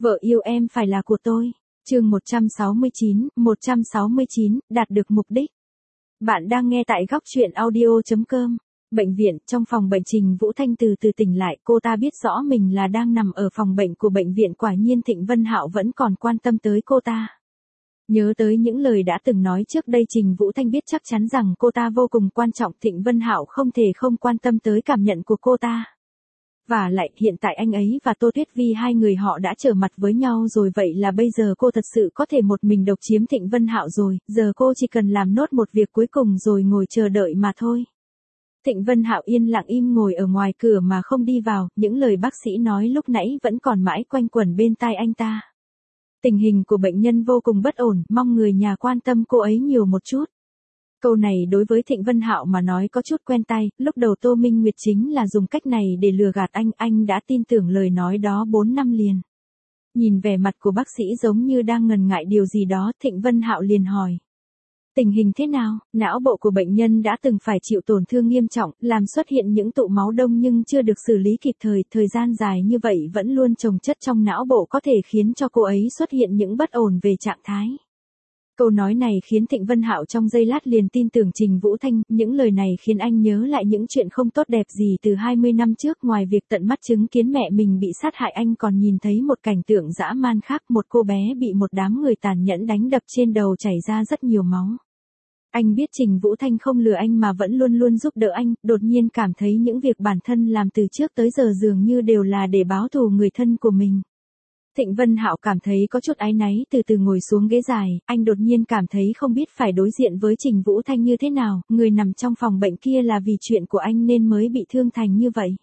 Vợ yêu em phải là của tôi. Chương 169, đạt được mục đích. Bạn đang nghe tại góc truyện audio.com. Bệnh viện, trong phòng bệnh Trình Vũ Thanh từ từ tỉnh lại, cô ta biết rõ mình là đang nằm ở phòng bệnh của bệnh viện, quả nhiên Thịnh Vân Hạo vẫn còn quan tâm tới cô ta. Nhớ tới những lời đã từng nói trước đây, Trình Vũ Thanh biết chắc chắn rằng cô ta vô cùng quan trọng, Thịnh Vân Hạo không thể không quan tâm tới cảm nhận của cô ta. Và lại, hiện tại anh ấy và Tô Tuyết Vi hai người họ đã trở mặt với nhau rồi, vậy là bây giờ cô thật sự có thể một mình độc chiếm Thịnh Vân Hạo rồi, giờ cô chỉ cần làm nốt một việc cuối cùng rồi ngồi chờ đợi mà thôi. Thịnh Vân Hạo yên lặng im ngồi ở ngoài cửa mà không đi vào, những lời bác sĩ nói lúc nãy vẫn còn mãi quanh quẩn bên tai anh ta. Tình hình của bệnh nhân vô cùng bất ổn, mong người nhà quan tâm cô ấy nhiều một chút. Câu này đối với Thịnh Vân Hạo mà nói có chút quen tai, lúc đầu Tô Minh Nguyệt chính là dùng cách này để lừa gạt anh đã tin tưởng lời nói đó 4 năm liền. Nhìn vẻ mặt của bác sĩ giống như đang ngần ngại điều gì đó, Thịnh Vân Hạo liền hỏi. Tình hình thế nào? Não bộ của bệnh nhân đã từng phải chịu tổn thương nghiêm trọng, làm xuất hiện những tụ máu đông nhưng chưa được xử lý kịp thời gian dài như vậy vẫn luôn chồng chất trong não bộ có thể khiến cho cô ấy xuất hiện những bất ổn về trạng thái. Câu nói này khiến Thịnh Vân Hạo trong giây lát liền tin tưởng Trình Vũ Thanh, những lời này khiến anh nhớ lại những chuyện không tốt đẹp gì từ 20 năm trước, ngoài việc tận mắt chứng kiến mẹ mình bị sát hại, anh còn nhìn thấy một cảnh tượng dã man khác, một cô bé bị một đám người tàn nhẫn đánh đập trên đầu chảy ra rất nhiều máu. Anh biết Trình Vũ Thanh không lừa anh mà vẫn luôn luôn giúp đỡ anh, đột nhiên cảm thấy những việc bản thân làm từ trước tới giờ dường như đều là để báo thù người thân của mình. Thịnh Vân Hạo cảm thấy có chút áy náy, từ từ ngồi xuống ghế dài, anh đột nhiên cảm thấy không biết phải đối diện với Trình Vũ Thanh như thế nào, người nằm trong phòng bệnh kia là vì chuyện của anh nên mới bị thương thành như vậy.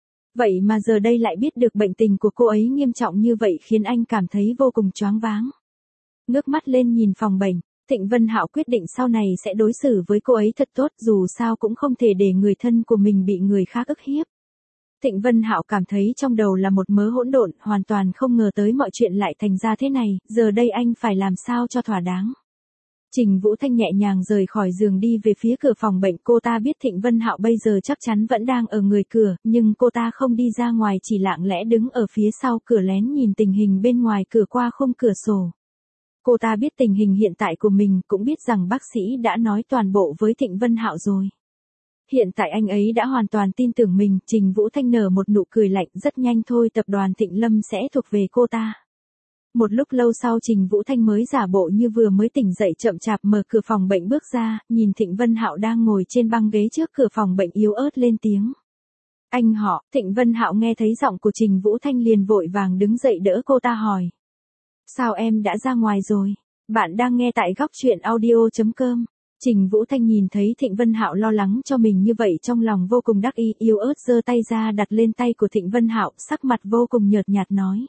Vậy mà giờ đây lại biết được bệnh tình của cô ấy nghiêm trọng như vậy khiến anh cảm thấy vô cùng choáng váng. Ngước mắt lên nhìn phòng bệnh, Thịnh Vân Hạo quyết định sau này sẽ đối xử với cô ấy thật tốt, dù sao cũng không thể để người thân của mình bị người khác ức hiếp. Thịnh Vân Hạo cảm thấy trong đầu là một mớ hỗn độn, hoàn toàn không ngờ tới mọi chuyện lại thành ra thế này, giờ đây anh phải làm sao cho thỏa đáng. Trình Vũ Thanh nhẹ nhàng rời khỏi giường đi về phía cửa phòng bệnh, cô ta biết Thịnh Vân Hạo bây giờ chắc chắn vẫn đang ở người cửa, nhưng cô ta không đi ra ngoài, chỉ lặng lẽ đứng ở phía sau cửa lén nhìn tình hình bên ngoài cửa qua khung cửa sổ. Cô ta biết tình hình hiện tại của mình, cũng biết rằng bác sĩ đã nói toàn bộ với Thịnh Vân Hạo rồi. Hiện tại anh ấy đã hoàn toàn tin tưởng mình, Trình Vũ Thanh nở một nụ cười lạnh, rất nhanh thôi tập đoàn Thịnh Lâm sẽ thuộc về cô ta. Một lúc lâu sau Trình Vũ Thanh mới giả bộ như vừa mới tỉnh dậy, chậm chạp mở cửa phòng bệnh bước ra, nhìn Thịnh Vân Hạo đang ngồi trên băng ghế trước cửa phòng bệnh yếu ớt lên tiếng. Anh họ, Thịnh Vân Hạo nghe thấy giọng của Trình Vũ Thanh liền vội vàng đứng dậy đỡ cô ta hỏi. Sao em đã ra ngoài rồi? Bạn đang nghe tại góc truyện audio.com. Trình Vũ Thanh nhìn thấy Thịnh Vân Hạo lo lắng cho mình như vậy trong lòng vô cùng đắc ý, yếu ớt giơ tay ra đặt lên tay của Thịnh Vân Hạo, sắc mặt vô cùng nhợt nhạt nói.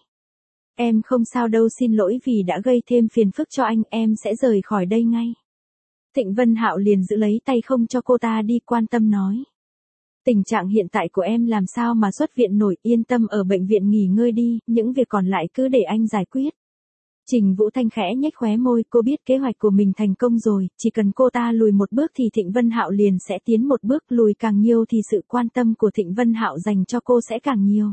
Em không sao đâu, xin lỗi vì đã gây thêm phiền phức cho anh, em sẽ rời khỏi đây ngay. Thịnh Vân Hạo liền giữ lấy tay không cho cô ta đi, quan tâm nói. Tình trạng hiện tại của em làm sao mà xuất viện nổi, yên tâm ở bệnh viện nghỉ ngơi đi, những việc còn lại cứ để anh giải quyết. Trình Vũ Thanh khẽ nhếch khóe môi, cô biết kế hoạch của mình thành công rồi, chỉ cần cô ta lùi một bước thì Thịnh Vân Hạo liền sẽ tiến một bước, lùi càng nhiều thì sự quan tâm của Thịnh Vân Hạo dành cho cô sẽ càng nhiều.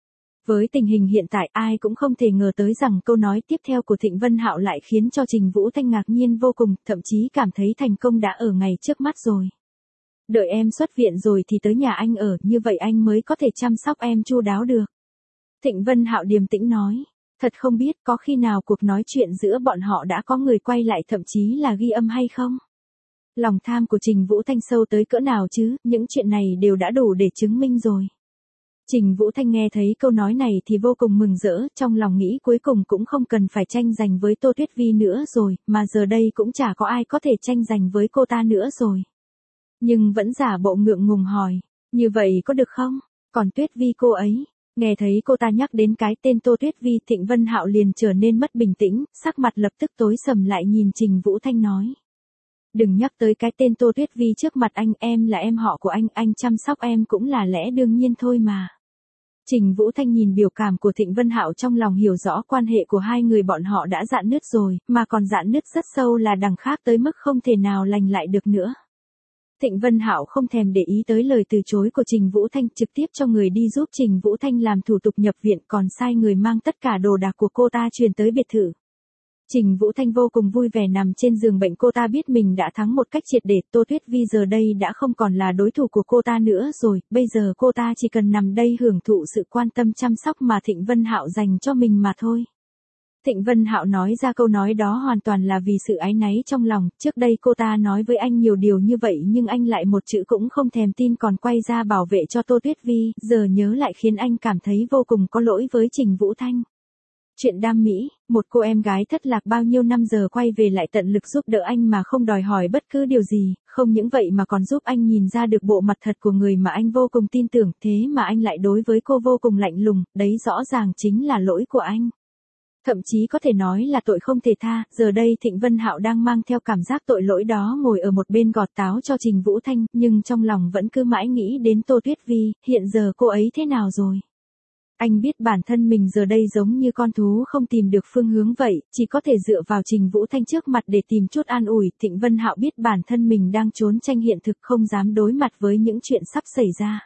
Với tình hình hiện tại, ai cũng không thể ngờ tới rằng câu nói tiếp theo của Thịnh Vân Hạo lại khiến cho Trình Vũ Thanh ngạc nhiên vô cùng, thậm chí cảm thấy thành công đã ở ngay trước mắt rồi. Đợi em xuất viện rồi thì tới nhà anh ở, như vậy anh mới có thể chăm sóc em chu đáo được. Thịnh Vân Hạo điềm tĩnh nói. Thật không biết có khi nào cuộc nói chuyện giữa bọn họ đã có người quay lại, thậm chí là ghi âm hay không? Lòng tham của Trình Vũ Thanh sâu tới cỡ nào chứ, những chuyện này đều đã đủ để chứng minh rồi. Trình Vũ Thanh nghe thấy câu nói này thì vô cùng mừng rỡ, trong lòng nghĩ cuối cùng cũng không cần phải tranh giành với Tô Tuyết Vi nữa rồi, mà giờ đây cũng chả có ai có thể tranh giành với cô ta nữa rồi. Nhưng vẫn giả bộ ngượng ngùng hỏi, như vậy có được không? Còn Tuyết Vi cô ấy? Nghe thấy cô ta nhắc đến cái tên Tô Tuyết Vi, Thịnh Vân Hạo liền trở nên mất bình tĩnh, sắc mặt lập tức tối sầm lại, nhìn Trình Vũ Thanh nói. Đừng nhắc tới cái tên Tô Tuyết Vi trước mặt anh, em là em họ của anh chăm sóc em cũng là lẽ đương nhiên thôi mà. Trình Vũ Thanh nhìn biểu cảm của Thịnh Vân Hạo trong lòng hiểu rõ quan hệ của hai người bọn họ đã rạn nứt rồi, mà còn rạn nứt rất sâu là đằng khác tới mức không thể nào lành lại được nữa. Thịnh Vân Hạo không thèm để ý tới lời từ chối của Trình Vũ Thanh, trực tiếp cho người đi giúp Trình Vũ Thanh làm thủ tục nhập viện, còn sai người mang tất cả đồ đạc của cô ta truyền tới biệt thự. Trình Vũ Thanh vô cùng vui vẻ nằm trên giường bệnh, cô ta biết mình đã thắng một cách triệt để, Tô Tuyết Vi giờ đây đã không còn là đối thủ của cô ta nữa rồi, bây giờ cô ta chỉ cần nằm đây hưởng thụ sự quan tâm chăm sóc mà Thịnh Vân Hạo dành cho mình mà thôi. Thịnh Vân Hạo nói ra câu nói đó hoàn toàn là vì sự áy náy trong lòng, trước đây cô ta nói với anh nhiều điều như vậy nhưng anh lại một chữ cũng không thèm tin, còn quay ra bảo vệ cho Tô Tuyết Vi, giờ nhớ lại khiến anh cảm thấy vô cùng có lỗi với Trình Vũ Thanh. Chuyện đam mỹ, một cô em gái thất lạc bao nhiêu năm giờ quay về lại tận lực giúp đỡ anh mà không đòi hỏi bất cứ điều gì, không những vậy mà còn giúp anh nhìn ra được bộ mặt thật của người mà anh vô cùng tin tưởng, thế mà anh lại đối với cô vô cùng lạnh lùng, đấy rõ ràng chính là lỗi của anh. Thậm chí có thể nói là tội không thể tha, giờ đây Thịnh Vân Hạo đang mang theo cảm giác tội lỗi đó ngồi ở một bên gọt táo cho Trình Vũ Thanh, nhưng trong lòng vẫn cứ mãi nghĩ đến Tô Tuyết Vi, hiện giờ cô ấy thế nào rồi? Anh biết bản thân mình giờ đây giống như con thú không tìm được phương hướng vậy, chỉ có thể dựa vào Trình Vũ Thanh trước mặt để tìm chút an ủi. Thịnh Vân Hạo biết bản thân mình đang trốn tranh hiện thực, không dám đối mặt với những chuyện sắp xảy ra.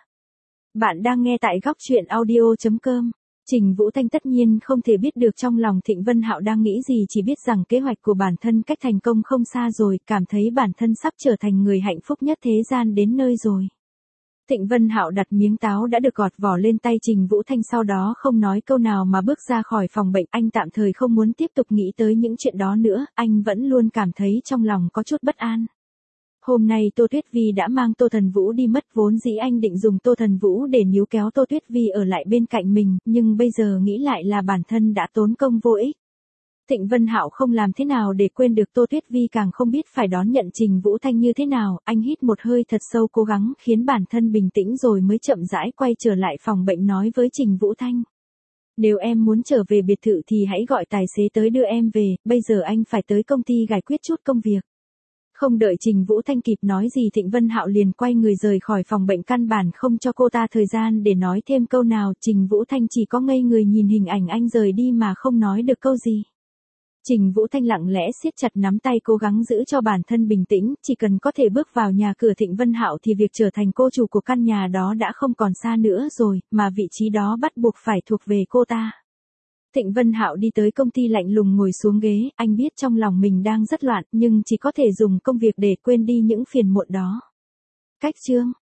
Bạn đang nghe tại góc chuyện audio.com. Trình Vũ Thanh tất nhiên không thể biết được trong lòng Thịnh Vân Hạo đang nghĩ gì, chỉ biết rằng kế hoạch của bản thân cách thành công không xa rồi, cảm thấy bản thân sắp trở thành người hạnh phúc nhất thế gian đến nơi rồi. Thịnh Vân Hạo đặt miếng táo đã được gọt vỏ lên tay Trình Vũ Thanh, sau đó không nói câu nào mà bước ra khỏi phòng bệnh. Anh tạm thời không muốn tiếp tục nghĩ tới những chuyện đó nữa, anh vẫn luôn cảm thấy trong lòng có chút bất an. Hôm nay Tô Tuyết Vi đã mang Tô Thần Vũ đi mất, vốn dĩ anh định dùng Tô Thần Vũ để níu kéo Tô Tuyết Vi ở lại bên cạnh mình, nhưng bây giờ nghĩ lại là bản thân đã tốn công vô ích. Thịnh Vân Hạo không làm thế nào để quên được Tô Tuyết Vi, càng không biết phải đón nhận Trình Vũ Thanh như thế nào, anh hít một hơi thật sâu, cố gắng khiến bản thân bình tĩnh rồi mới chậm rãi quay trở lại phòng bệnh nói với Trình Vũ Thanh. Nếu em muốn trở về biệt thự thì hãy gọi tài xế tới đưa em về, bây giờ anh phải tới công ty giải quyết chút công việc. Không đợi Trình Vũ Thanh kịp nói gì, Thịnh Vân Hạo liền quay người rời khỏi phòng bệnh, căn bản không cho cô ta thời gian để nói thêm câu nào. Trình Vũ Thanh chỉ có ngây người nhìn hình ảnh anh rời đi mà không nói được câu gì. Trình Vũ Thanh lặng lẽ siết chặt nắm tay, cố gắng giữ cho bản thân bình tĩnh, chỉ cần có thể bước vào nhà cửa Thịnh Vân Hạo thì việc trở thành cô chủ của căn nhà đó đã không còn xa nữa rồi, mà vị trí đó bắt buộc phải thuộc về cô ta. Thịnh Vân Hạo đi tới công ty lạnh lùng ngồi xuống ghế, anh biết trong lòng mình đang rất loạn, nhưng chỉ có thể dùng công việc để quên đi những phiền muộn đó. Cách chương